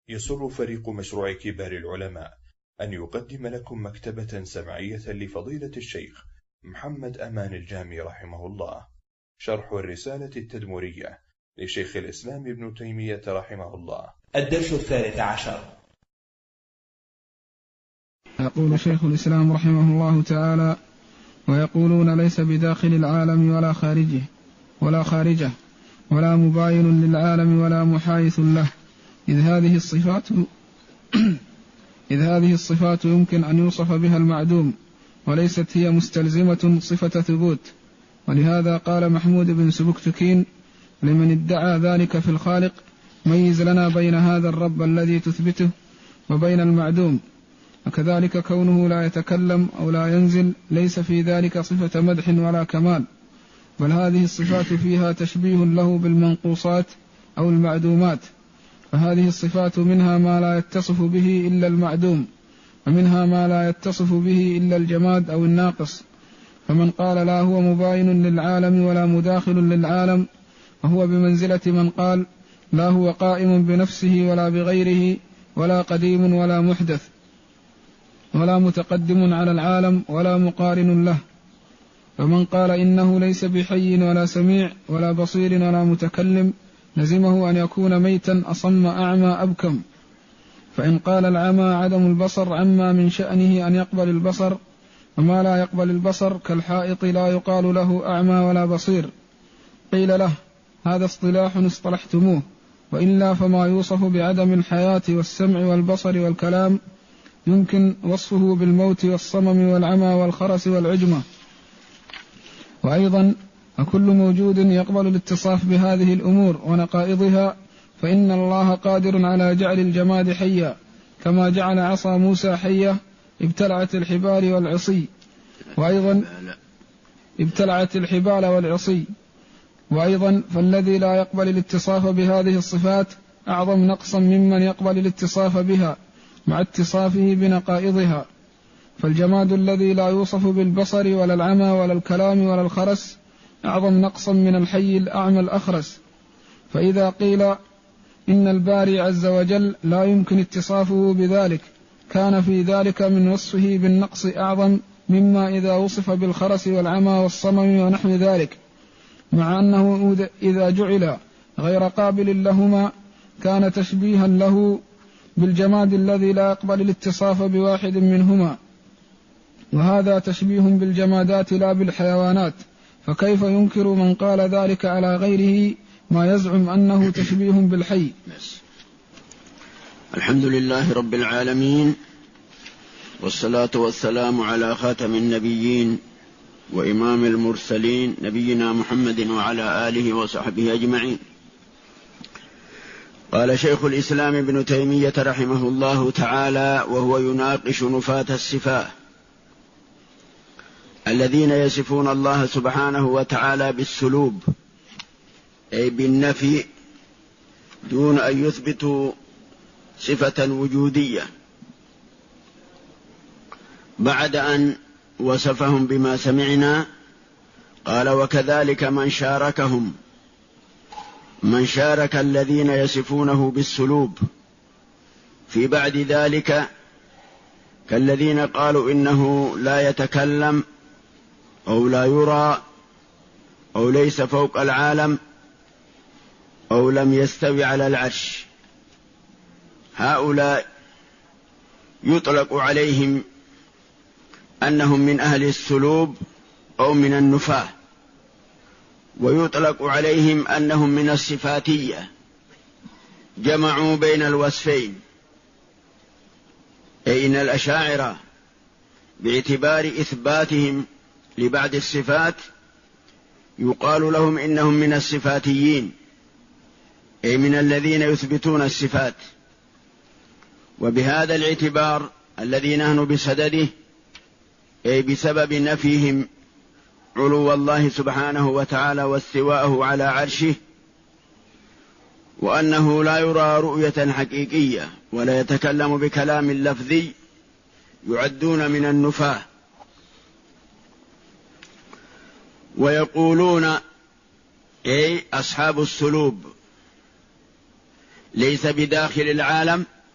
يسر فريق مشروع كبار العلماء أن يقدم لكم مكتبة سمعية لفضيلة الشيخ محمد أمان الجامي رحمه الله، شرح الرسالة التدمرية لشيخ الإسلام ابن تيمية رحمه الله. الدرس 13. يقول شيخ الإسلام رحمه الله تعالى: ويقولون ليس بداخل العالم ولا خارجه ولا مباين للعالم ولا محايث له، إذ هذه الصفات يمكن أن يوصف بها المعدوم، وليست هي مستلزمة صفة ثبوت. ولهذا قال محمود بن سبكتكين لمن ادعى ذلك في الخالق: ميز لنا بين هذا الرب الذي تثبته وبين المعدوم. وكذلك كونه لا يتكلم أو لا ينزل ليس في ذلك صفة مدح ولا كمال، بل هذه الصفات فيها تشبيه له بالمنقوصات أو المعدومات. فهذه الصفات منها ما لا يتصف به إلا المعدوم، ومنها ما لا يتصف به إلا الجماد أو الناقص. فمن قال لا هو مباين للعالم ولا مداخل للعالم، وهو بمنزلة من قال لا هو قائم بنفسه ولا بغيره، ولا قديم ولا محدث، ولا متقدم على العالم ولا مقارن له. فمن قال إنه ليس بحي ولا سميع ولا بصير ولا متكلم، لزمه أن يكون ميتا أصم أعمى أبكم. فإن قال العمى عدم البصر عما من شأنه أن يقبل البصر، وما لا يقبل البصر كالحائط لا يقال له أعمى ولا بصير، قيل له: هذا اصطلاح اصطلحتموه، وإلا فما يوصف بعدم الحياة والسمع والبصر والكلام يمكن وصفه بالموت والصمم والعمى والخرس والعجمة. وأيضا فكل موجود يقبل الاتصاف بهذه الأمور ونقائضها، فإن الله قادر على جعل الجماد حيا، كما جعل عصا موسى حية ابتلعت الحبال والعصي. وأيضا فالذي لا يقبل الاتصاف بهذه الصفات أعظم نقصا ممن يقبل الاتصاف بها مع اتصافه بنقائضها. فالجماد الذي لا يوصف بالبصر ولا العمى ولا الكلام ولا الخرس أعظم نقصا من الحي الأعمى الأخرس. فإذا قيل إن الباري عز وجل لا يمكن اتصافه بذلك، كان في ذلك من وصفه بالنقص أعظم مما إذا وصف بالخرس والعمى والصمم ونحو ذلك، مع أنه إذا جعل غير قابل لهما كان تشبيها له بالجماد الذي لا يقبل الاتصاف بواحد منهما، وهذا تشبيه بالجمادات لا بالحيوانات. فكيف ينكر من قال ذلك على غيره ما يزعم أنه تشبيه بالحي؟ الحمد لله رب العالمين، والصلاة والسلام على خاتم النبيين وإمام المرسلين نبينا محمد وعلى آله وصحبه أجمعين. قال شيخ الإسلام ابن تيمية رحمه الله تعالى وهو يناقش نفاة الصفات الذين يصفون الله سبحانه وتعالى بالسلوب، أي بالنفي، دون أن يثبتوا صفة وجودية، بعد أن وصفهم بما سمعنا. قال: وكذلك من شارك الذين يصفونه بالسلوب في بعد ذلك، كالذين قالوا إنه لا يتكلم أو لا يرى أو ليس فوق العالم أو لم يستوي على العرش. هؤلاء يطلق عليهم أنهم من أهل السلوب أو من النفاة، ويطلق عليهم أنهم من الصفاتية، جمعوا بين الوصفين. أي إن الأشاعرة باعتبار إثباتهم لبعض الصفات يقال لهم إنهم من الصفاتيين، أي من الذين يثبتون الصفات. وبهذا الاعتبار الذي نحن بصدده، أي بسبب نفيهم علو الله سبحانه وتعالى واستواءه على عرشه، وأنه لا يرى رؤية حقيقية ولا يتكلم بكلام لفظي، يعدون من النفاة. ويقولون أي أصحاب السلوب ليس بداخل العالم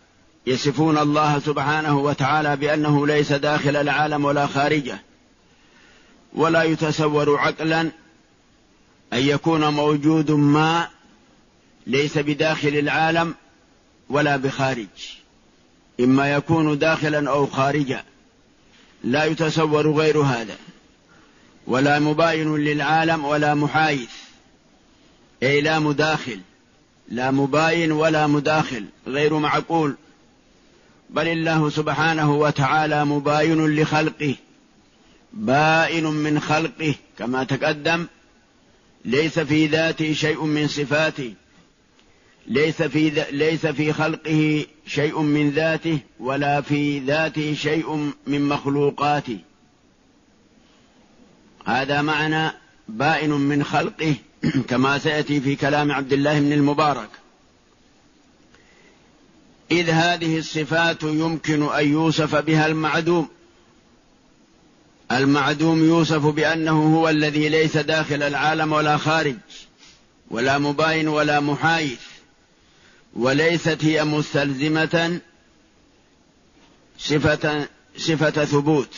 يصفون الله سبحانه وتعالى بأنه ليس داخل العالم ولا خارجه، ولا يتصور عقلا أن يكون موجود ما ليس بداخل العالم ولا بخارج، إما يكون داخلا أو خارجا، لا يتصور غير هذا، ولا مباين للعالم ولا محايث، أي لا مداخل، لا مباين ولا مداخل، غير معقول. بل الله سبحانه وتعالى مباين لخلقه، بائن من خلقه كما تقدم، ليس في ذاته شيء من صفاته، ليس في خلقه شيء من ذاته، ولا في ذاته شيء من مخلوقاته. هذا معنى بائن من خلقه كما سيأتي في كلام عبد الله بن المبارك. إذ هذه الصفات يمكن أن يوصف بها المعدوم. المعدوم يوصف بأنه هو الذي ليس داخل العالم ولا خارج، ولا مباين ولا محايث، وليست هي مستلزمة صفة ثبوت.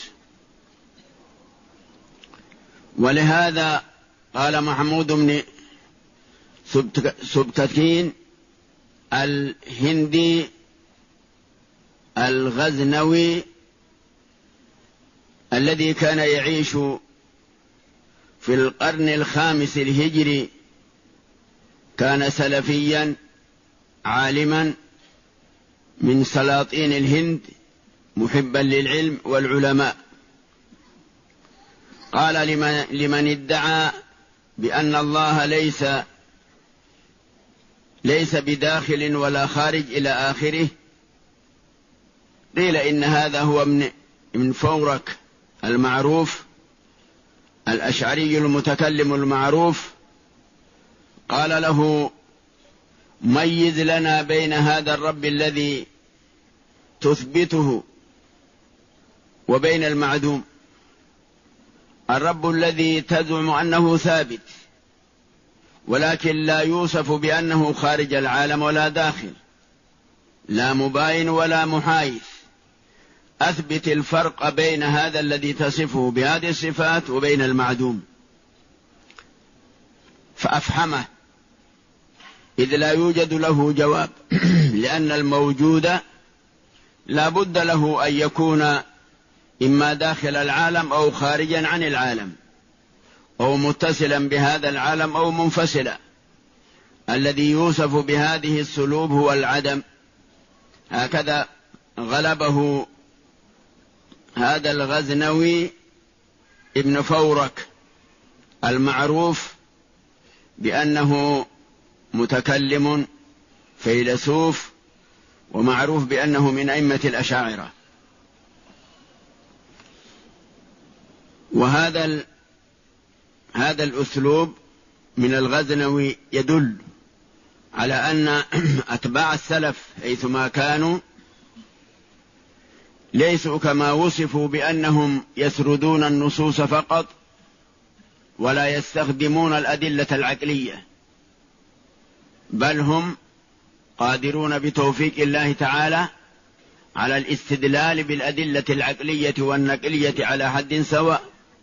ولهذا قال محمود بن سبكتكين الهندي الغزنوي الذي كان يعيش في القرن الخامس الهجري، كان سلفيا عالما من سلاطين الهند، محبا للعلم والعلماء. قال لمن ادعى بأن الله ليس بداخل ولا خارج إلى آخره، قيل إن هذا هو من فورك المعروف الأشعري المتكلم المعروف. قال له: ميز لنا بين هذا الرب الذي تثبته وبين المعدوم. الرب الذي تزعم أنه ثابت ولكن لا يوصف بأنه خارج العالم ولا داخل، لا مباين ولا محايث، أثبت الفرق بين هذا الذي تصفه بهذه الصفات وبين المعدوم. فأفحمه، إذ لا يوجد له جواب، لأن الموجود لا بد له أن يكون إما داخل العالم أو خارجا عن العالم، أو متصلا بهذا العالم أو منفصلا. الذي يوصف بهذه السلوب هو العدم. هكذا غلبه هذا الغزنوي ابن فورك المعروف بأنه متكلم فيلسوف، ومعروف بأنه من أئمة الأشاعرة. وهذا الأسلوب من الغزنوي يدل على أن أتباع السلف حيثما كانوا ليسوا كما وصفوا بأنهم يسردون النصوص فقط ولا يستخدمون الأدلة العقلية، بل هم قادرون بتوفيق الله تعالى على الاستدلال بالأدلة العقلية والنقلية على حد سواء.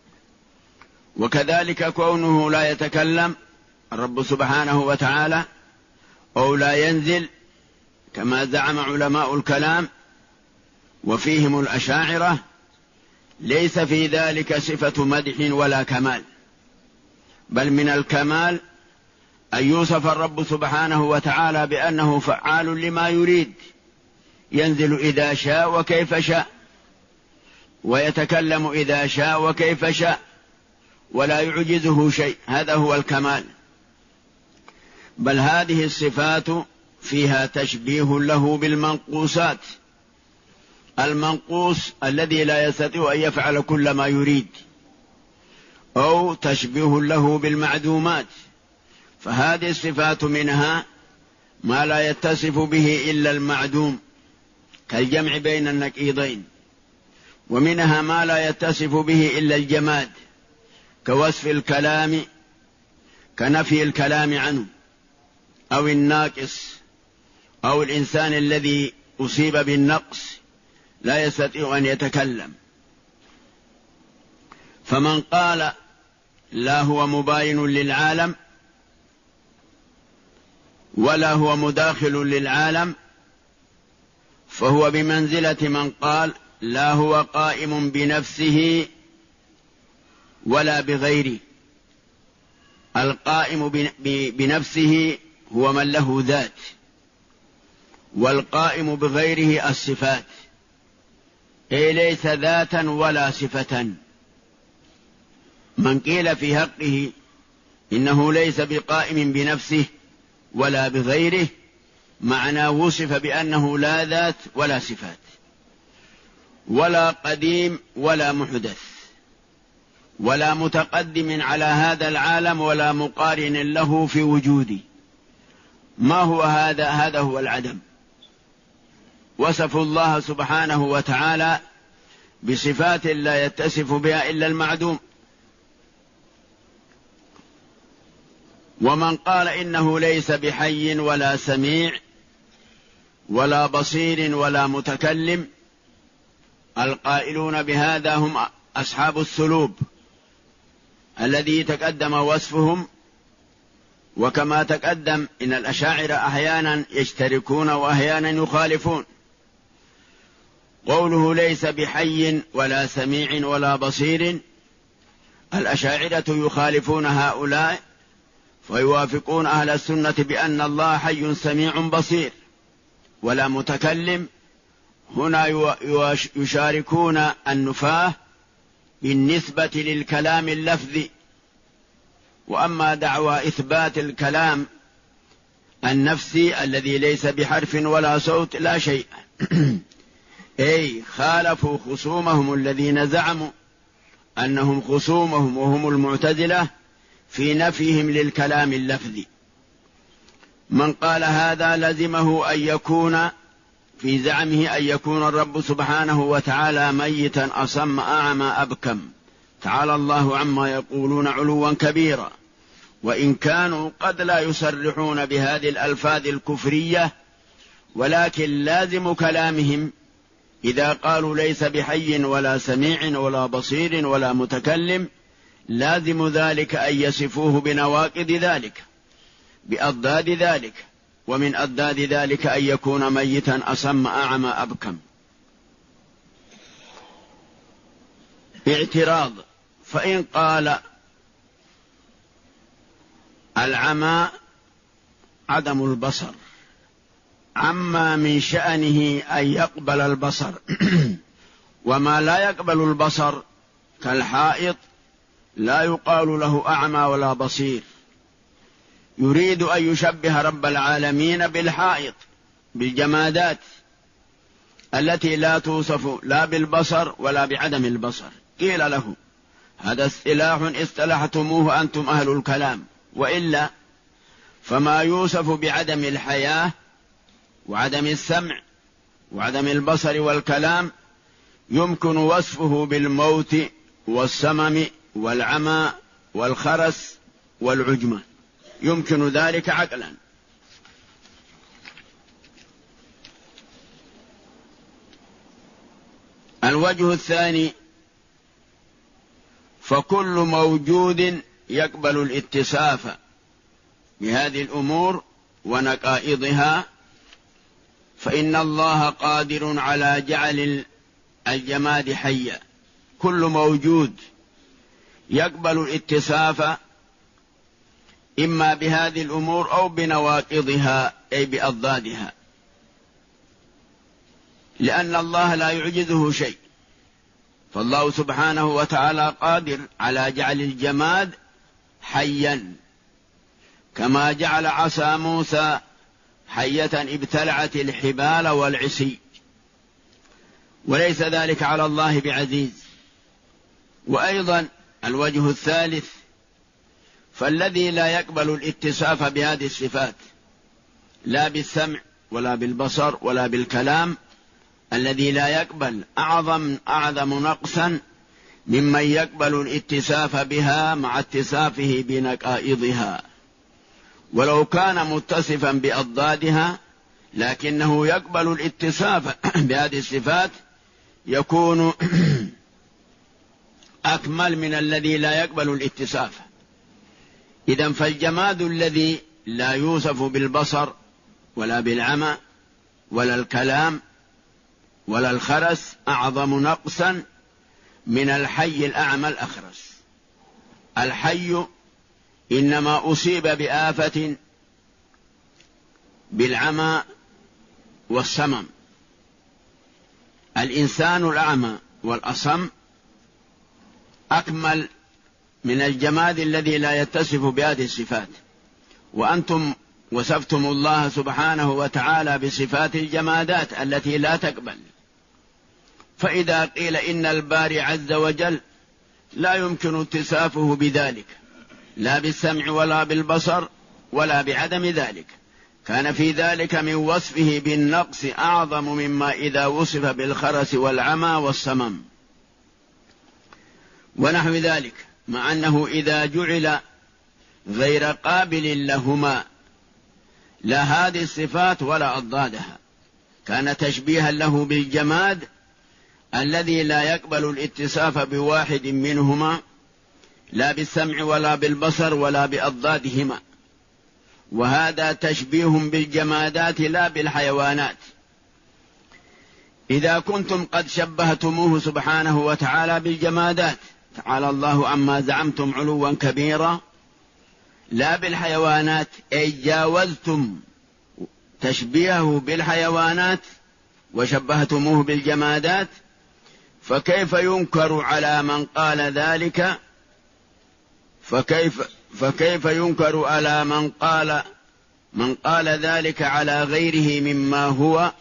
وكذلك كونه لا يتكلم الرب سبحانه وتعالى أو لا ينزل كما زعم علماء الكلام وفيهم الأشاعرة، ليس في ذلك صفة مدح ولا كمال، بل من الكمال أن يوصف الرب سبحانه وتعالى بأنه فعال لما يريد، ينزل إذا شاء وكيف شاء، ويتكلم إذا شاء وكيف شاء، ولا يعجزه شيء. هذا هو الكمال. بل هذه الصفات فيها تشبيه له بالمنقوصات، المنقوص الذي لا يستطيع أن يفعل كل ما يريد، أو تشبيه له بالمعدومات. فهذه الصفات منها ما لا يتصف به إلا المعدوم كالجمع بين النقيضين، ومنها ما لا يتصف به إلا الجماد كوصف الكلام كنفي الكلام عنه، أو الناقص، أو الإنسان الذي أصيب بالنقص لا يستطيع أن يتكلم. فمن قال لا هو مباين للعالم ولا هو مداخل للعالم فهو بمنزلة من قال لا هو قائم بنفسه ولا بغيره. القائم بنفسه هو من له ذات، والقائم بغيره الصفات، أي ليس ذاتا ولا صفة. من قيل في حقه إنه ليس بقائم بنفسه ولا بغيره معنى وصف بأنه لا ذات ولا صفات، ولا قديم ولا محدث، ولا متقدم على هذا العالم ولا مقارن له في وجوده. ما هو هذا؟ هذا هو العدم. وصفوا الله سبحانه وتعالى بصفات لا يتصف بها إلا المعدوم. ومن قال إنه ليس بحي ولا سميع ولا بصير ولا متكلم، القائلون بهذا هم أصحاب الثلوب الذي تقدم وصفهم. وكما تقدم إن الأشاعرة أحيانا يشتركون وأحيانا يخالفون. قوله ليس بحي ولا سميع ولا بصير، الأشاعرة يخالفون هؤلاء ويوافقون أهل السنة بأن الله حي سميع بصير ولا متكلم. هنا يشاركون النفاة بالنسبة للكلام اللفظي. وأما دعوى إثبات الكلام النفسي الذي ليس بحرف ولا صوت لا شيء أي خالفوا خصومهم الذين زعموا أنهم خصومهم وهم المعتزلة في نفيهم للكلام اللفظي. من قال هذا لزمه أن يكون في زعمه أن يكون الرب سبحانه وتعالى ميتا أصم أعمى أبكم، تعالى الله عما يقولون علوا كبيرا. وإن كانوا قد لا يصرحون بهذه الألفاظ الكفرية، ولكن لازم كلامهم إذا قالوا ليس بحي ولا سميع ولا بصير ولا متكلم، لازم ذلك أن يصفوه بنواقض ذلك، بأضداد ذلك. ومن أضداد ذلك أن يكون ميتا أصم أعمى أبكم. اعتراض: فإن قال العمى عدم البصر، عما من شأنه أن يقبل البصر وما لا يقبل البصر كالحائط لا يقال له أعمى ولا بصير. يريد أن يشبه رب العالمين بالحائط، بالجمادات التي لا توصف لا بالبصر ولا بعدم البصر. قيل له هذا اصطلاح اصطلحتموه أنتم أهل الكلام، وإلا فما يوصف بعدم الحياة وعدم السمع وعدم البصر والكلام يمكن وصفه بالموت والسمم والعمى والخرس والعجمة، يمكن ذلك عقلا. الوجه الثاني: فكل موجود يقبل الاتصاف بهذه الأمور ونقائضها، فإن الله قادر على جعل الجماد حيا. كل موجود يقبل الاتصاف إما بهذه الأمور أو بنواقضها أي بأضدادها، لأن الله لا يعجزه شيء. فالله سبحانه وتعالى قادر على جعل الجماد حيا، كما جعل عصا موسى حية ابتلعت الحبال والعصي، وليس ذلك على الله بعزيز. وأيضا الوجه الثالث: فالذي لا يقبل الاتصاف بهذه الصفات لا بالسمع ولا بالبصر ولا بالكلام، الذي لا يقبل أعظم نقصا ممن يقبل الاتصاف بها مع اتصافه بنقائضها. ولو كان متصفا بأضدادها لكنه يقبل الاتصاف بهذه الصفات يكون أكمل من الذي لا يقبل الاتصاف. إذن فالجماد الذي لا يوصف بالبصر ولا بالعمى ولا الكلام ولا الخرس أعظم نقصا من الحي الأعمى الأخرس. الحي إنما أصيب بآفة بالعمى والصمم. الإنسان الأعمى والأصم أكمل من الجماد الذي لا يتصف بهذه الصفات. وأنتم وصفتم الله سبحانه وتعالى بصفات الجمادات التي لا تقبل. فإذا قيل إن الباري عز وجل لا يمكن اتصافه بذلك لا بالسمع ولا بالبصر ولا بعدم ذلك، كان في ذلك من وصفه بالنقص أعظم مما إذا وصف بالخرس والعمى والصمم ونحو ذلك، مع أنه إذا جعل غير قابل لهما لا هذه الصفات ولا أضدادها كان تشبيها له بالجماد الذي لا يقبل الاتصاف بواحد منهما لا بالسمع ولا بالبصر ولا بأضدادهما. وهذا تشبيه بالجمادات لا بالحيوانات. إذا كنتم قد شبهتموه سبحانه وتعالى بالجمادات تعالى الله عما زعمتم علوا كبيرا لا بالحيوانات، أي جاوزتم تشبيهه بالحيوانات وشبهتموه بالجمادات، فكيف ينكر على من قال ذلك؟ فكيف ينكر على من قال ذلك على غيره مما هو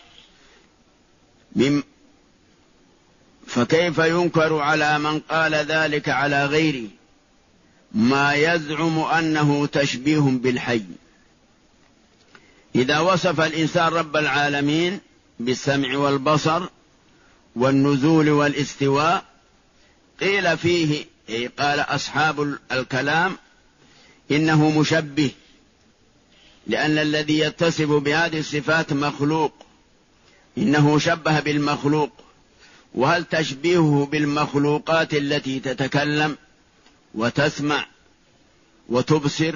فكيف ينكر على من قال ذلك على غيره ما يزعم أنه تشبيه بالحي؟ إذا وصف الإنسان رب العالمين بالسمع والبصر والنزول والاستواء قيل فيه، قال أصحاب الكلام إنه مشبه، لأن الذي يتصف بهذه الصفات مخلوق، إنه شبه بالمخلوق. وهل تشبيهه بالمخلوقات التي تتكلم وتسمع وتبصر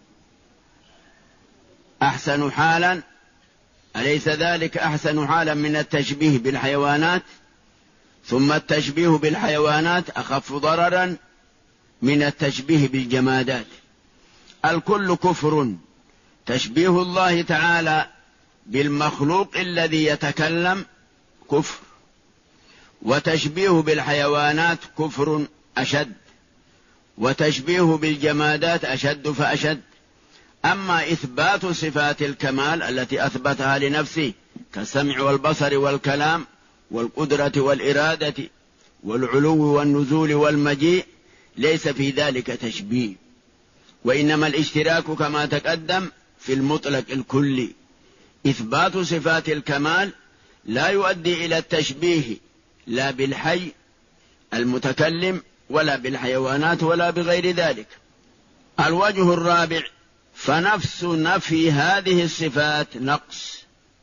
أحسن حالا؟ أليس ذلك أحسن حالا من التشبيه بالحيوانات؟ ثم التشبيه بالحيوانات أخف ضررا من التشبيه بالجمادات. الكل كفر. تشبيه الله تعالى بالمخلوق الذي يتكلم كفر، وتشبيه بالحيوانات كفر أشد، وتشبيه بالجمادات أشد فأشد. أما إثبات صفات الكمال التي أثبتها لنفسه كالسمع والبصر والكلام والقدرة والإرادة والعلو والنزول والمجيء ليس في ذلك تشبيه، وإنما الاشتراك كما تقدم في المطلق الكلي. إثبات صفات الكمال لا يؤدي إلى التشبيه لا بالحي المتكلم ولا بالحيوانات ولا بغير ذلك. الوجه الرابع: فنفس نفي هذه الصفات نقص.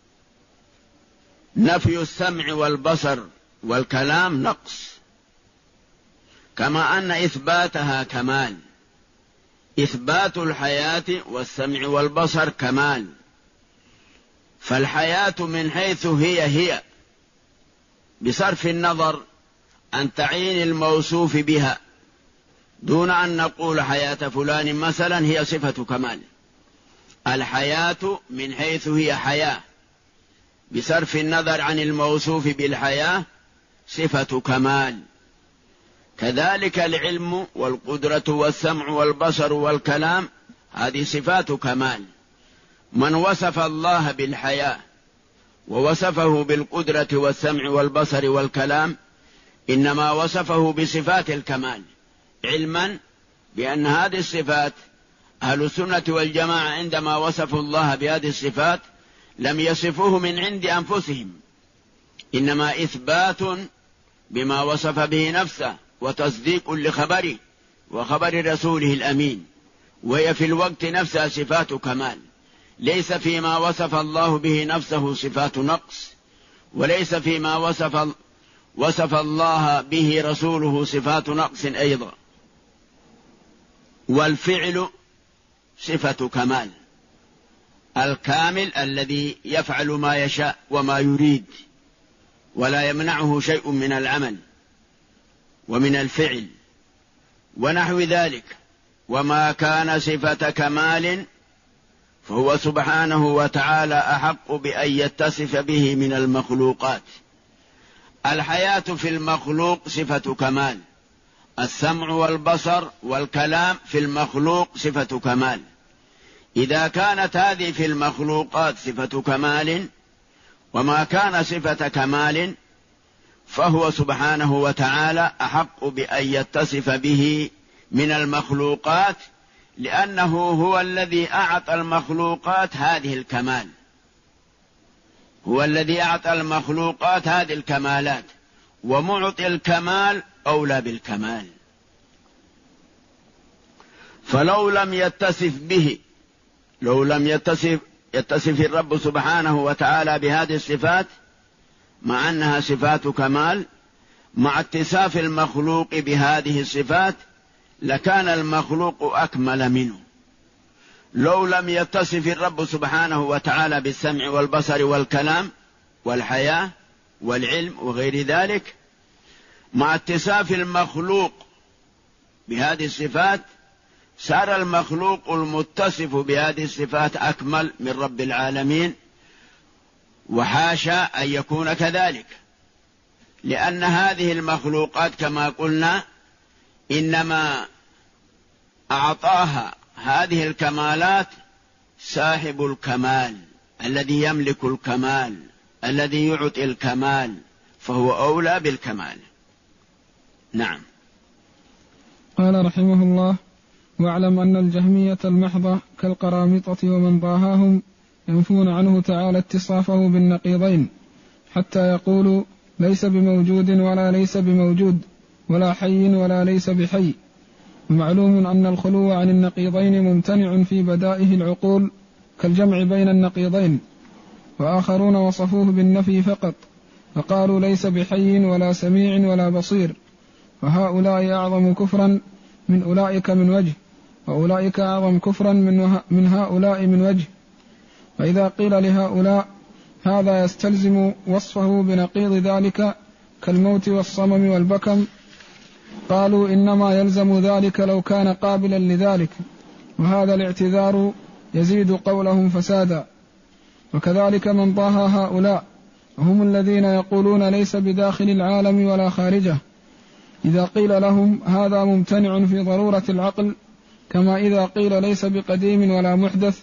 نفي السمع والبصر والكلام نقص، كما أن إثباتها كمال. إثبات الحياة والسمع والبصر كمال، فالحياة من حيث هي بصرف النظر عن تعيين الموصوف بها، دون أن نقول حياة فلان مثلا هي صفة كمال. الحياة من حيث هي حياة بصرف النظر عن الموصوف بالحياة صفة كمال. كذلك العلم والقدرة والسمع والبصر والكلام هذه صفات كمال. من وصف الله بالحياة ووصفه بالقدرة والسمع والبصر والكلام إنما وصفه بصفات الكمال، علما بأن هذه الصفات أهل السنة والجماعة عندما وصفوا الله بهذه الصفات لم يصفوه من عند أنفسهم، إنما إثبات بما وصف به نفسه وتصديق لخبره وخبر رسوله الأمين، وهي في الوقت نفسها صفات كمال. ليس فيما وصف الله به نفسه صفات نقص، وليس فيما وصف الله به رسوله صفات نقص أيضا. والفعل صفة كمال، الكامل الذي يفعل ما يشاء وما يريد ولا يمنعه شيء من العمل ومن الفعل ونحو ذلك. وما كان صفة كمال فهو سبحانه وتعالى أحق بأن يتصف به من المخلوقات. الحياة في المخلوق صفة كمال، السمع والبصر والكلام في المخلوق صفة كمال. إذا كانت هذه في المخلوقات صفة كمال وما كان صفة كمال فهو سبحانه وتعالى أحق بأن يتصف به من المخلوقات، لأنه هو الذي أعطى المخلوقات هذه الكمال، هو الذي أعطى المخلوقات هذه الكمالات، ومعطي الكمال أولى بالكمال. فلو لم يتصف به، لو لم يتصف الرب سبحانه وتعالى بهذه الصفات مع أنها صفات كمال، مع اتصاف المخلوق بهذه الصفات لكان المخلوق أكمل منه. لو لم يتصف الرب سبحانه وتعالى بالسمع والبصر والكلام والحياة والعلم وغير ذلك، مع اتصاف المخلوق بهذه الصفات صار المخلوق المتصف بهذه الصفات أكمل من رب العالمين، وحاشا أن يكون كذلك، لأن هذه المخلوقات كما قلنا إنما أعطاها هذه الكمالات صاحب الكمال الذي يملك الكمال الذي يعطي الكمال، فهو أولى بالكمال. نعم. قال رحمه الله: واعلم أن الجهمية المحضة كالقرامطة ومن ضاهاهم ينفون عنه تعالى اتصافه بالنقيضين، حتى يقولوا ليس بموجود ولا ليس بموجود، ولا حي ولا ليس بحي. ومعلوم أن الخلو عن النقيضين ممتنع في بدائه العقول كالجمع بين النقيضين. وآخرون وصفوه بالنفي فقط، فقالوا ليس بحي ولا سميع ولا بصير، وهؤلاء أعظم كفرا من أولئك من وجه، وأولئك أعظم كفرا من هؤلاء من وجه. فإذا قيل لهؤلاء هذا يستلزم وصفه بنقيض ذلك كالموت والصمم والبكم، قالوا إنما يلزم ذلك لو كان قابلا لذلك، وهذا الاعتذار يزيد قولهم فسادا. وكذلك من ضاهى هؤلاء وهم الذين يقولون ليس بداخل العالم ولا خارجه، إذا قيل لهم هذا ممتنع في ضرورة العقل، كما إذا قيل ليس بقديم ولا محدث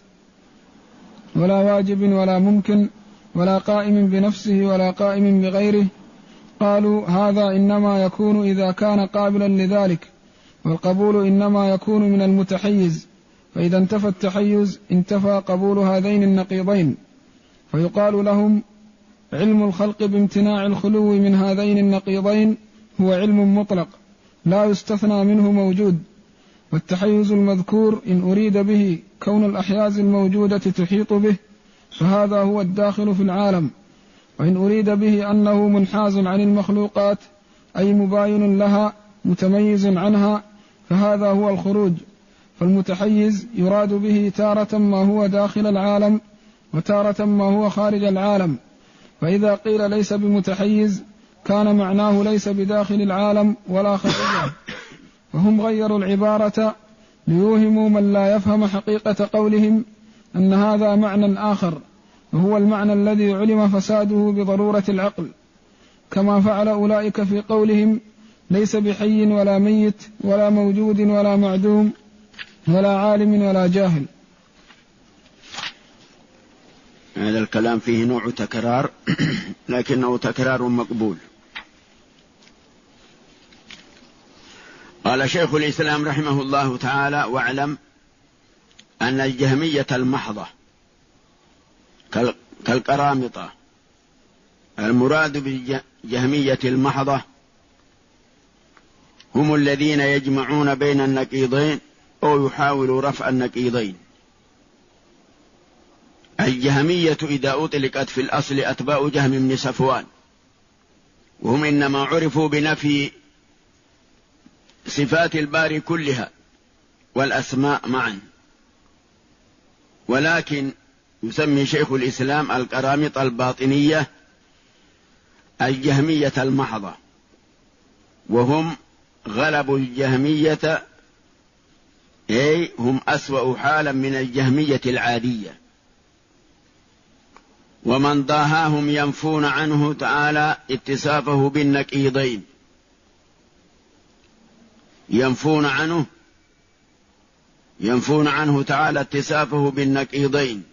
ولا واجب ولا ممكن ولا قائم بنفسه ولا قائم بغيره، قالوا هذا إنما يكون إذا كان قابلا لذلك، والقبول إنما يكون من المتحيز، فإذا انتفى التحيز انتفى قبول هذين النقيضين. فيقال لهم علم الخلق بامتناع الخلو من هذين النقيضين هو علم مطلق لا يستثنى منه موجود. والتحيز المذكور إن أريد به كون الأحياز الموجودة تحيط به فهذا هو الداخل في العالم، وإن أريد به أنه منحاز عن المخلوقات أي مباين لها متميز عنها فهذا هو الخروج. فالمتحيز يراد به تارة ما هو داخل العالم وتارة ما هو خارج العالم، فإذا قيل ليس بمتحيز كان معناه ليس بداخل العالم ولا خارجه. وهم غيروا العبارة ليوهموا من لا يفهم حقيقة قولهم أن هذا معنى آخر، وهو المعنى الذي علم فساده بضرورة العقل، كما فعل أولئك في قولهم ليس بحي ولا ميت ولا موجود ولا معدوم ولا عالم ولا جاهل. هذا الكلام فيه نوع تكرار لكنه تكرار مقبول. قال شيخ الإسلام رحمه الله تعالى: واعلم أن الجهمية المحضة كالقرامطة. المراد بالجهمية المحضة هم الذين يجمعون بين النقيضين أو يحاولوا رفع النقيضين. الجهمية إذا أطلقت في الأصل أتباع جهم بن صفوان، وهم إنما عرفوا بنفي صفات الباري كلها والأسماء معا، ولكن يسمي شيخ الإسلام القرامطة الباطنية الجهمية المحضة، وهم غلبوا الجهمية، أي هم أسوأ حالا من الجهمية العادية. ومن ضاهاهم ينفون عنه تعالى اتصافه بالنكيضين، ينفون عنه تعالى اتصافه بالنكيضين،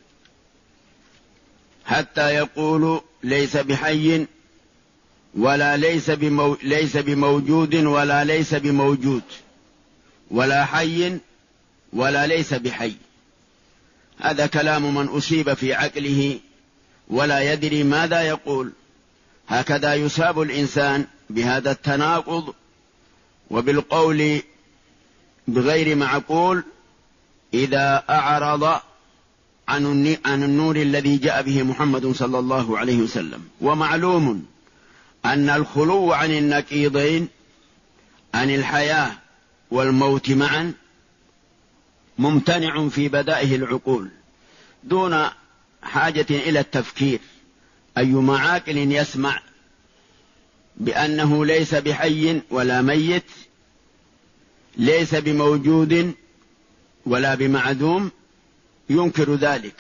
حتى يقول ليس بحي ولا ليس بموجود ولا ليس بموجود، ولا حي ولا ليس بحي. هذا كلام من أصيب في عقله ولا يدري ماذا يقول. هكذا يصاب الإنسان بهذا التناقض وبالقول بغير معقول إذا أعرض عن النور الذي جاء به محمد صلى الله عليه وسلم. ومعلوم أن الخلو عن النكيضين، عن الحياة والموت معا، ممتنع في بدائه العقول دون حاجة إلى التفكير. أيما عاقل يسمع بأنه ليس بحي ولا ميت، ليس بموجود ولا بمعدوم، ينكر ذلك.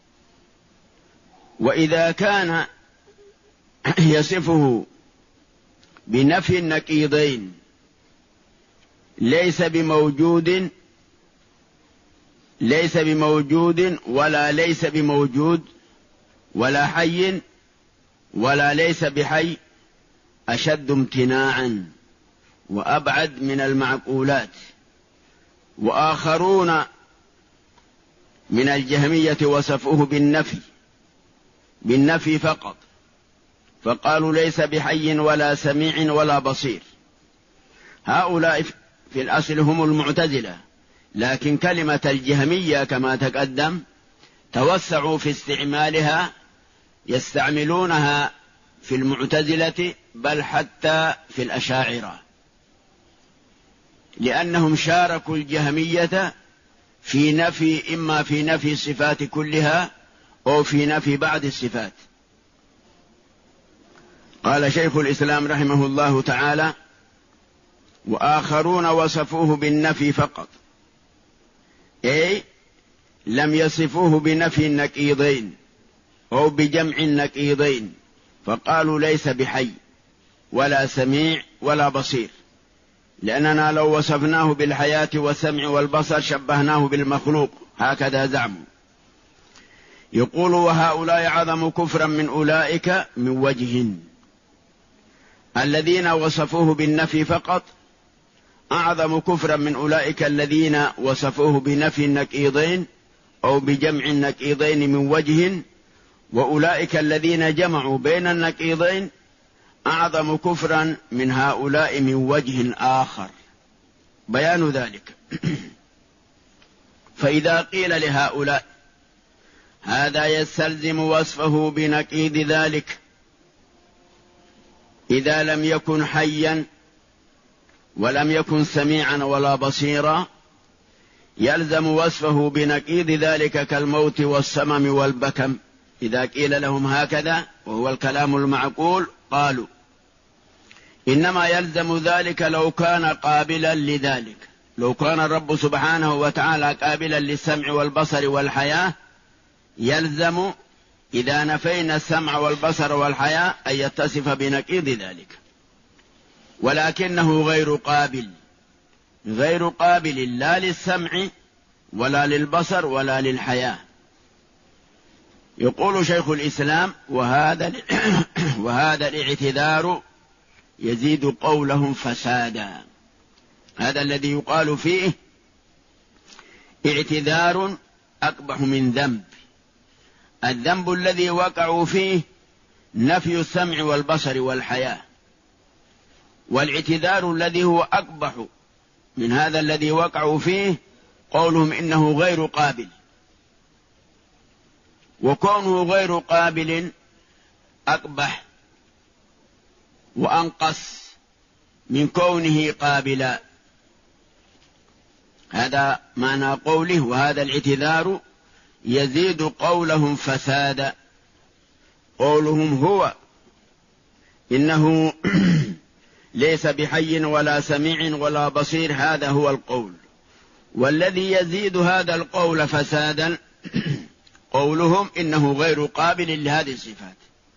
وإذا كان يصفه بنفي النكيضين، ليس بموجود ولا ليس بموجود ولا حي ولا ليس بحي، أشد امتناعا وأبعد من المعقولات. وآخرون من الجهمية وصفوه بالنفي فقط، فقالوا ليس بحي ولا سميع ولا بصير. هؤلاء في الأصل هم المعتزلة، لكن كلمة الجهمية كما تقدم توسعوا في استعمالها، يستعملونها في المعتزلة بل حتى في الأشاعرة، لأنهم شاركوا الجهمية في نفي، إما في نفي الصفات كلها أو في نفي بعض الصفات. قال شيخ الإسلام رحمه الله تعالى: وآخرون وصفوه بالنفي فقط، أي لم يصفوه بنفي النكيضين أو بجمع النكيضين، فقالوا ليس بحي ولا سميع ولا بصير، لأننا لو وصفناه بالحياة والسمع والبصر شبهناه بالمخلوق، هكذا زعموا. يقول: وهؤلاء عظم كفرا من أولئك من وجه. الذين وصفوه بالنفي فقط أعظم كفرا من أولئك الذين وصفوه بنفي النكيضين أو بجمع النكيضين من وجه، وأولئك الذين جمعوا بين النكيضين أعظم كفرا من هؤلاء من وجه آخر. بيان ذلك: فإذا قيل لهؤلاء هذا يستلزم وصفه بنكيض ذلك إذا لم يكن حيا ولم يكن سميعا ولا بصيرا، يلزم وصفه بنكيض ذلك كالموت والسمم والبكم. إذا قيل لهم هكذا وهو الكلام المعقول، قالوا: إنما يلزم ذلك لو كان قابلا لذلك، لو كان الرب سبحانه وتعالى قابلا للسمع والبصر والحياة، يلزم إذا نفينا السمع والبصر والحياة أن يتصف بنكيض ذلك، ولكنه غير قابل لا للسمع ولا للبصر ولا للحياة. يقول شيخ الإسلام: وهذا الاعتذار يزيد قولهم فسادا. هذا الذي يقال فيه اعتذار أقبح من ذنب. الذنب الذي وقعوا فيه نفي السمع والبصر والحياة، والاعتذار الذي هو أقبح من هذا الذي وقعوا فيه قولهم إنه غير قابل. وكونه غير قابل أقبح وأنقص من كونه قابلا. هذا معنى قوله وهذا الاعتذار يزيد قولهم فسادا. قولهم هو إنه ليس بحي ولا سميع ولا بصير، هذا هو القول. والذي يزيد هذا القول فسادا قولهم إنه غير قابل لهذه الصفات.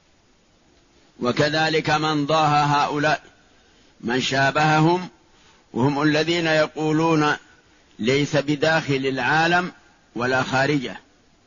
وكذلك من ضاهى هؤلاء من شابههم، وهم الذين يقولون ليس بداخل العالم ولا خارجه.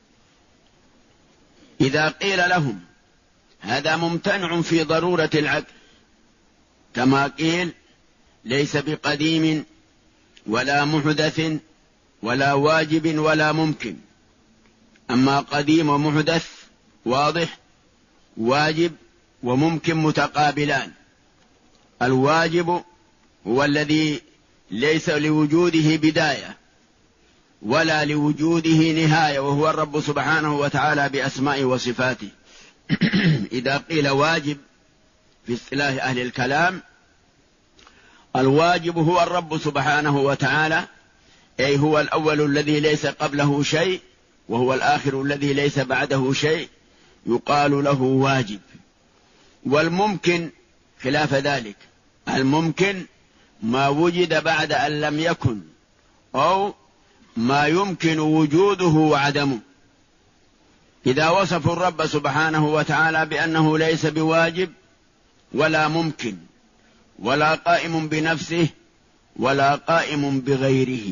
إذا قيل لهم هذا ممتنع في ضرورة العقل، كما قيل ليس بقديم ولا محدث ولا واجب ولا ممكن. أما قديم ومحدث واضح، واجب وممكن متقابلان. الواجب هو الذي ليس لوجوده بداية ولا لوجوده نهاية، وهو الرب سبحانه وتعالى بأسمائه وصفاته. إذا قيل واجب في اصطلاح أهل الكلام، الواجب هو الرب سبحانه وتعالى، أي هو الأول الذي ليس قبله شيء، وهو الآخر الذي ليس بعده شيء، يقال له واجب. والممكن خلاف ذلك، الممكن ما وجد بعد أن لم يكن، أو ما يمكن وجوده وعدمه. إذا وصفوا الرب سبحانه وتعالى بأنه ليس بواجب ولا ممكن ولا قائم بنفسه ولا قائم بغيره،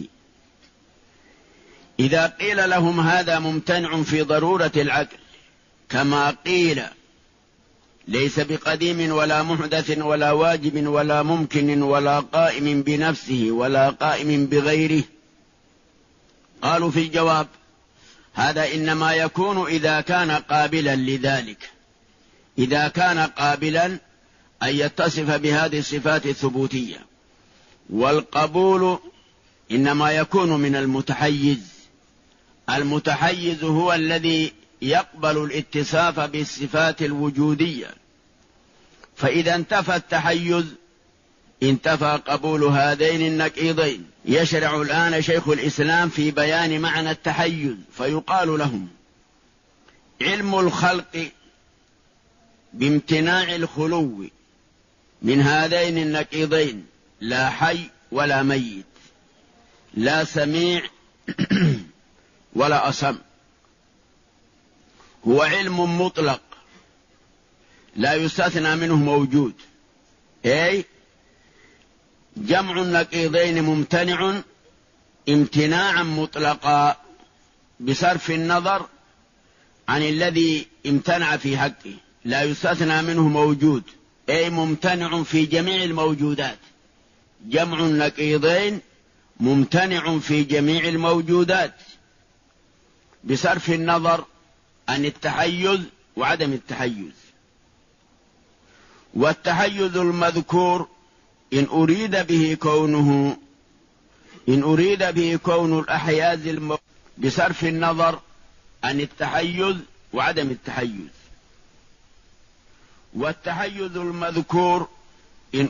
إذا قيل لهم هذا ممتنع في ضرورة العقل، كما قيل ليس بقديم ولا محدث ولا واجب ولا ممكن ولا قائم بنفسه ولا قائم بغيره، قالوا في الجواب هذا إنما يكون إذا كان قابلا لذلك. إذا كان قابلا أن يتصف بهذه الصفات الثبوتية. والقبول إنما يكون من المتحيز. المتحيز هو الذي يقبل الاتصاف بالصفات الوجودية، فإذا انتفى التحيز انتفى قبول هذين النقيضين. يشرع الآن شيخ الإسلام في بيان معنى التحيز، فيقال لهم علم الخلق بامتناع الخلو من هذين النقيضين، لا حي ولا ميت، لا سميع ولا أصم، هو علم مطلق لا يستثنى منه موجود، أي جمع النقيضين ممتنع امتناعا مطلقا بصرف النظر عن الذي امتنع في حقه، لا يستثنى منه موجود، أي ممتنع في جميع الموجودات. جمع النقيضين ممتنع في جميع الموجودات بصرف النظر عن التحيز وعدم التحيز. والتحيز المذكور إن أريد به كون الأحياز بصرف النظر عن التحيز وعدم التحيز. والتحيز المذكور إن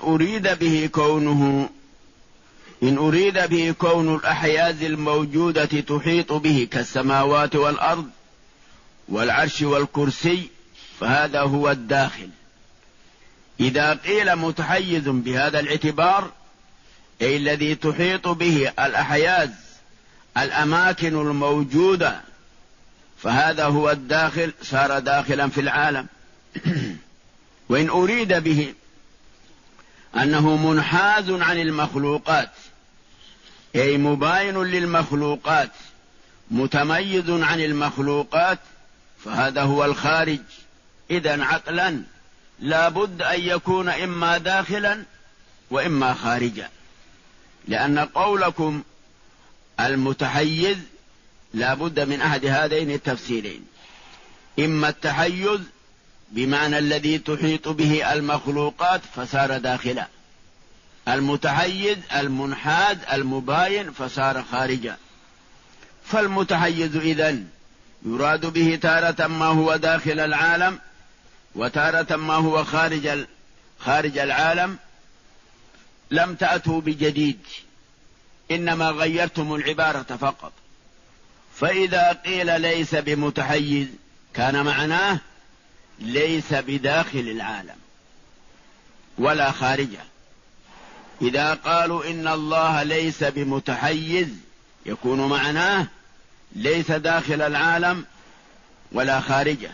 أريد به كون الأحياز الموجودة تحيط به كالسماوات والأرض والعرش والكرسي، فهذا هو الداخل. إذا قيل متحيز بهذا الاعتبار، أي الذي تحيط به الأحياز الأماكن الموجودة، فهذا هو الداخل، صار داخلا في العالم. وإن أريد به أنه منحاز عن المخلوقات، أي مباين للمخلوقات متميز عن المخلوقات، فهذا هو الخارج. إذن عقلا لا بد أن يكون إما داخلا وإما خارجا، لأن قولكم المتحيز لا بد من أحد هذين التفسيرين: إما التحيز بمعنى الذي تحيط به المخلوقات فصار داخلا، المتحيز المنحاز المباين فصار خارجا. فالمتحيز إذن يراد به تارة ما هو داخل العالم وتارة ما هو خارج العالم. لم تأتوا بجديد، إنما غيرتم العبارة فقط. فإذا قيل ليس بمتحيز كان معناه ليس بداخل العالم ولا خارجه. إذا قالوا إن الله ليس بمتحيز يكون معناه ليس داخل العالم ولا خارجه.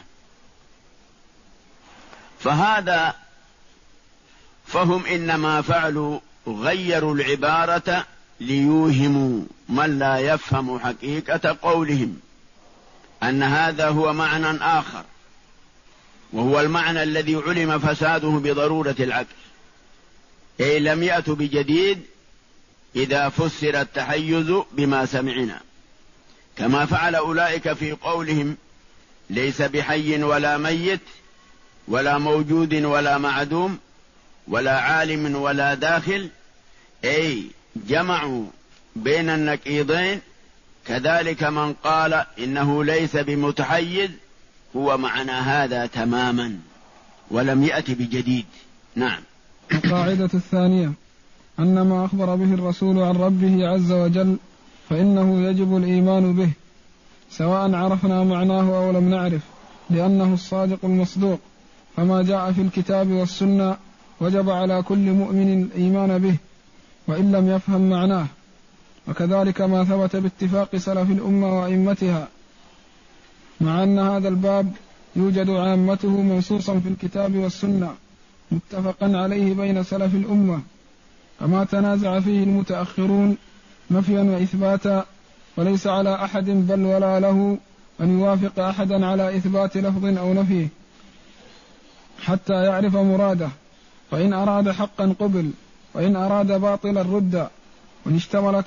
فهم إنما فعلوا غيروا العبارة ليوهموا من لا يفهم حقيقة قولهم أن هذا هو معنى آخر، وهو المعنى الذي علم فساده بضرورة العقل. أي لم يأتوا بجديد إذا فسر التحيز بما سمعنا، كما فعل أولئك في قولهم ليس بحي ولا ميت ولا موجود ولا معدوم ولا عالم ولا داخل، أي جمعوا بين النقيضين. كذلك من قال إنه ليس بمتحيز هو معنى هذا تماما ولم يأتي بجديد. نعم. القاعدة الثانية أن ما أخبر به الرسول عن ربه عز وجل فإنه يجب الإيمان به سواء عرفنا معناه أو لم نعرف، لأنه الصادق المصدوق. فما جاء في الكتاب والسنة وجب على كل مؤمن الإيمان به وإن لم يفهم معناه. وكذلك ما ثبت باتفاق سلف الأمة وأئمتها، مع أن هذا الباب يوجد عامته منصوصا في الكتاب والسنة متفقا عليه بين سلف الأمة، فما تنازع فيه المتأخرون نفيا وإثباتا، وليس على أحد بل ولا له أن يوافق أحدا على إثبات لفظ أو نفيه حتى يعرف مراده، فإن أراد حقا قبل وإن أراد باطلا رد، وإن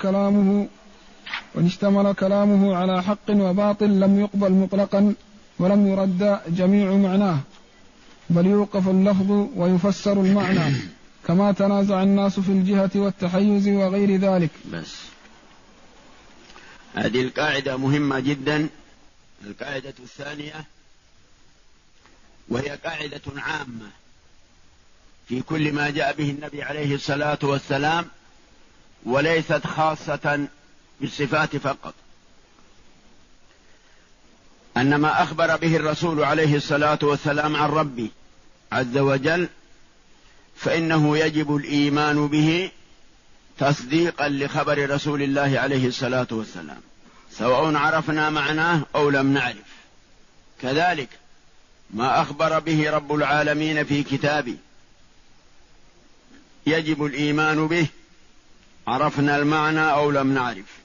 اشتمل كلامه على حق وباطل لم يقبل مطلقا ولم يرد جميع معناه، بل يوقف اللفظ ويفسر المعنى، كما تنازع الناس في الجهة والتحيز وغير ذلك. بس هذه القاعدة مهمة جدا. القاعدة الثانية وهي قاعدة عامة في كل ما جاء به النبي عليه الصلاة والسلام، وليست خاصة بالصفات فقط، أن ما أخبر به الرسول عليه الصلاة والسلام عن ربه عز وجل فإنه يجب الإيمان به تصديقا لخبر رسول الله عليه الصلاة والسلام، سواء عرفنا معناه أو لم نعرف. كذلك ما أخبر به رب العالمين في كتابه يجب الإيمان به عرفنا المعنى أو لم نعرف،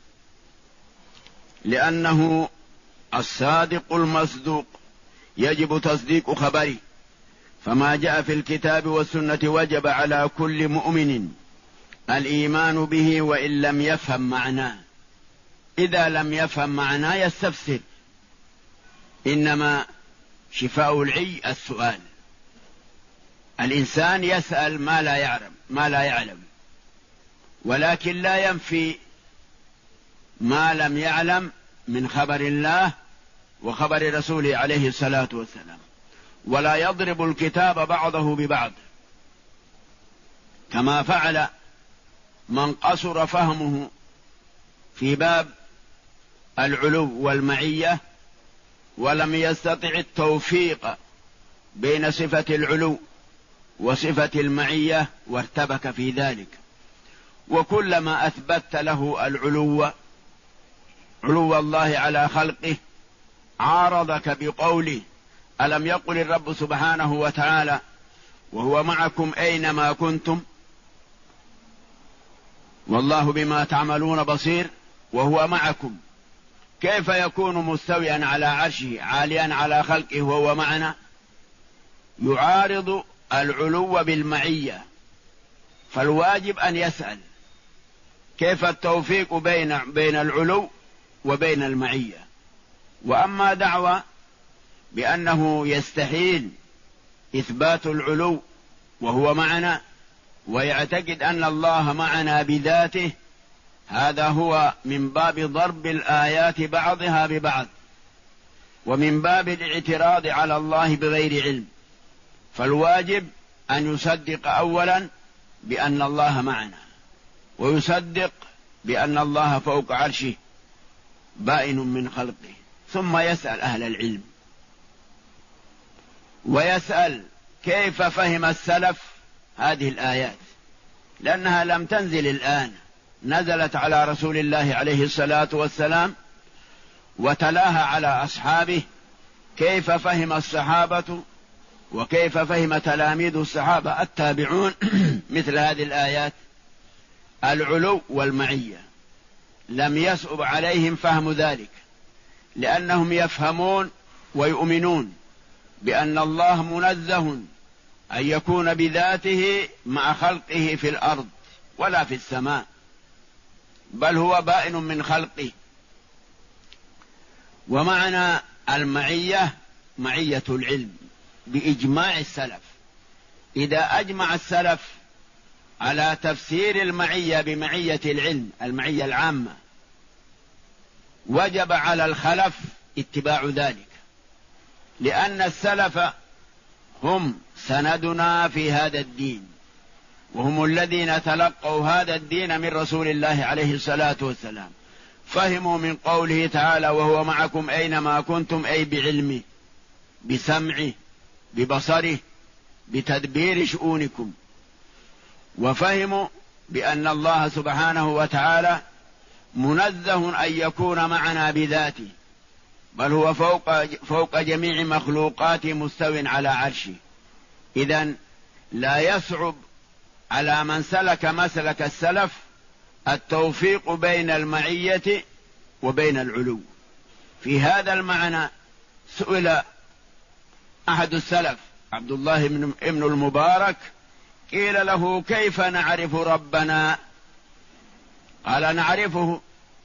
لأنه الصادق المصدوق يجب تصديق خبره. فما جاء في الكتاب والسنة وجب على كل مؤمن الإيمان به وإن لم يفهم معناه. إذا لم يفهم معناه يستفسر، إنما شفاء العي السؤال. الإنسان يسأل ما لا يعلم، ولكن لا ينفي ما لم يعلم من خبر الله وخبر رسوله عليه الصلاة والسلام، ولا يضرب الكتاب بعضه ببعض، كما فعل من قصر فهمه في باب العلو والمعية ولم يستطع التوفيق بين صفة العلو وصفة المعية وارتبك في ذلك. وكلما أثبت له علو الله على خلقه عارضك بقوله ألم يقل الرب سبحانه وتعالى وهو معكم أينما كنتم والله بما تعملون بصير، وهو معكم كيف يكون مستويا على عرشه عاليا على خلقه وهو معنا؟ يعارض العلو بالمعية. فالواجب أن يسأل كيف التوفيق بين العلو وبين المعية. وأما دعوى بأنه يستحيل إثبات العلو وهو معنا ويعتقد أن الله معنا بذاته، هذا هو من باب ضرب الآيات بعضها ببعض، ومن باب الاعتراض على الله بغير علم، فالواجب أن يصدق أولا بأن الله معنا، ويصدق بأن الله فوق عرشه بائن من خلقه، ثم يسأل أهل العلم، ويسأل كيف فهم السلف هذه الآيات، لأنها لم تنزل الآن، نزلت على رسول الله عليه الصلاة والسلام وتلاها على أصحابه. كيف فهم الصحابة وكيف فهم تلاميذ الصحابة التابعون مثل هذه الآيات؟ العلو والمعية لم يصعب عليهم فهم ذلك، لأنهم يفهمون ويؤمنون بأن الله منزه أن يكون بذاته مع خلقه في الأرض ولا في السماء، بل هو بائن من خلقه. ومعنى المعية معية العلم بإجماع السلف. إذا أجمع السلف على تفسير المعية بمعية العلم، المعية العامة، وجب على الخلف اتباع ذلك، لأن السلف هم سندنا في هذا الدين، وهم الذين تلقوا هذا الدين من رسول الله عليه الصلاة والسلام. فهموا من قوله تعالى وهو معكم أينما كنتم، أي بعلمه، بسمعه، ببصره، بتدبير شؤونكم. وفهموا بأن الله سبحانه وتعالى منزه أن يكون معنا بذاته، بل هو فوق جميع مخلوقاته مستو على عرشه. إذن لا يصعب على من سلك مسلك السلف التوفيق بين المعية وبين العلو. في هذا المعنى سئل أحد السلف عبد الله ابن المبارك، قيل له كيف نعرف ربنا؟ قال نعرفه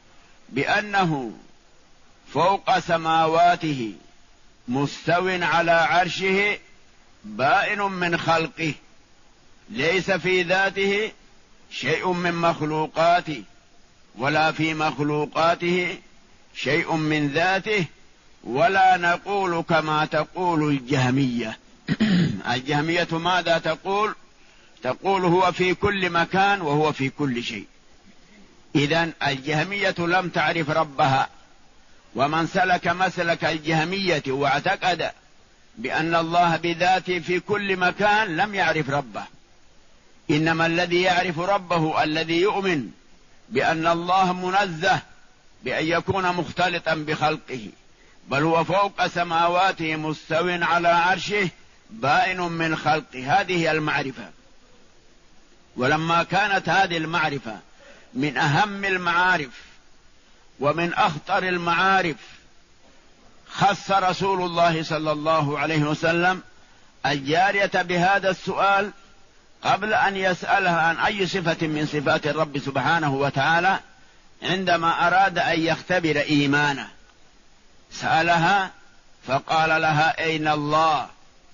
بأنه فوق سماواته مستو على عرشه بائن من خلقه، ليس في ذاته شيء من مخلوقاته، ولا في مخلوقاته شيء من ذاته، ولا نقول كما تقول الجهمية. الجهمية ماذا تقول؟ تقول هو في كل مكان وهو في كل شيء. إذن الجهمية لم تعرف ربها، ومن سلك مسلك الجهمية واعتقد بأن الله بذاته في كل مكان لم يعرف ربه. إنما الذي يعرف ربه الذي يؤمن بأن الله منزه بأن يكون مختلطا بخلقه، بل هو فوق سماواته مستو على عرشه بائن من خلقه. هذه هي المعرفة. ولما كانت هذه المعرفة من أهم المعارف ومن أخطر المعارف، خص رسول الله صلى الله عليه وسلم الجارية بهذا السؤال قبل أن يسألها عن أي صفة من صفات الرب سبحانه وتعالى، عندما أراد أن يختبر إيمانه سألها فقال لها أين الله؟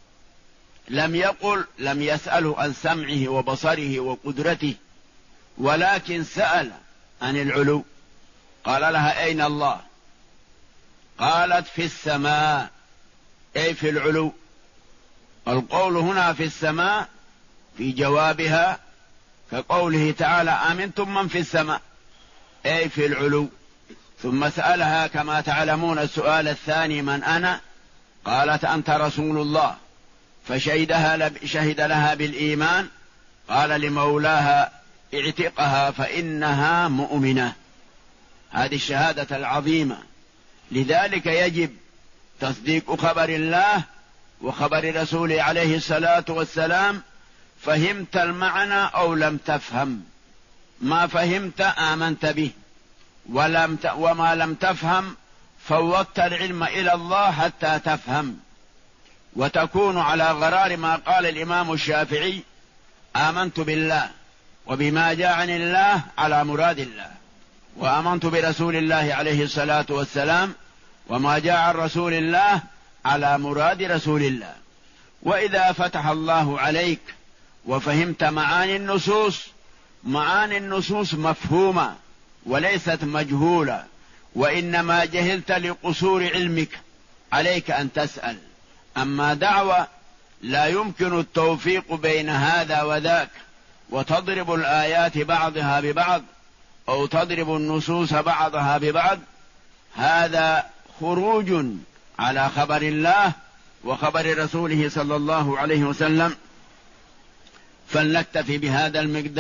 لم يسأله عن سمعه وبصره وقدرته، ولكن سأل عن العلو. قال لها أين الله؟ قالت في السماء، أي في العلو. القول هنا في السماء في جوابها كقوله تعالى آمنتم من في السماء، أي في العلو. ثم سألها كما تعلمون السؤال الثاني من أنا؟ قالت أنت رسول الله، فشهد لها بالإيمان. قال لمولاها اعتقها فإنها مؤمنة. هذه الشهادة العظيمة. لذلك يجب تصديق خبر الله وخبر رسوله عليه الصلاة والسلام. فهمت المعنى أو لم تفهم، ما فهمت آمنت به، وما لم تفهم فوضت العلم إلى الله حتى تفهم، وتكون على غرار ما قال الإمام الشافعي آمنت بالله وبما جاء عن الله على مراد الله، وآمنت برسول الله عليه الصلاة والسلام وما جاء عن رسول الله على مراد رسول الله. وإذا فتح الله عليك وفهمت معاني النصوص مفهومة وليست مجهولة، وإنما جهلت لقصور علمك عليك أن تسأل. أما دعوة لا يمكن التوفيق بين هذا وذاك، وتضرب الآيات بعضها ببعض أو تضرب النصوص بعضها ببعض، هذا خروج على خبر الله وخبر رسوله صلى الله عليه وسلم. فلنكتفي بهذا المقدار.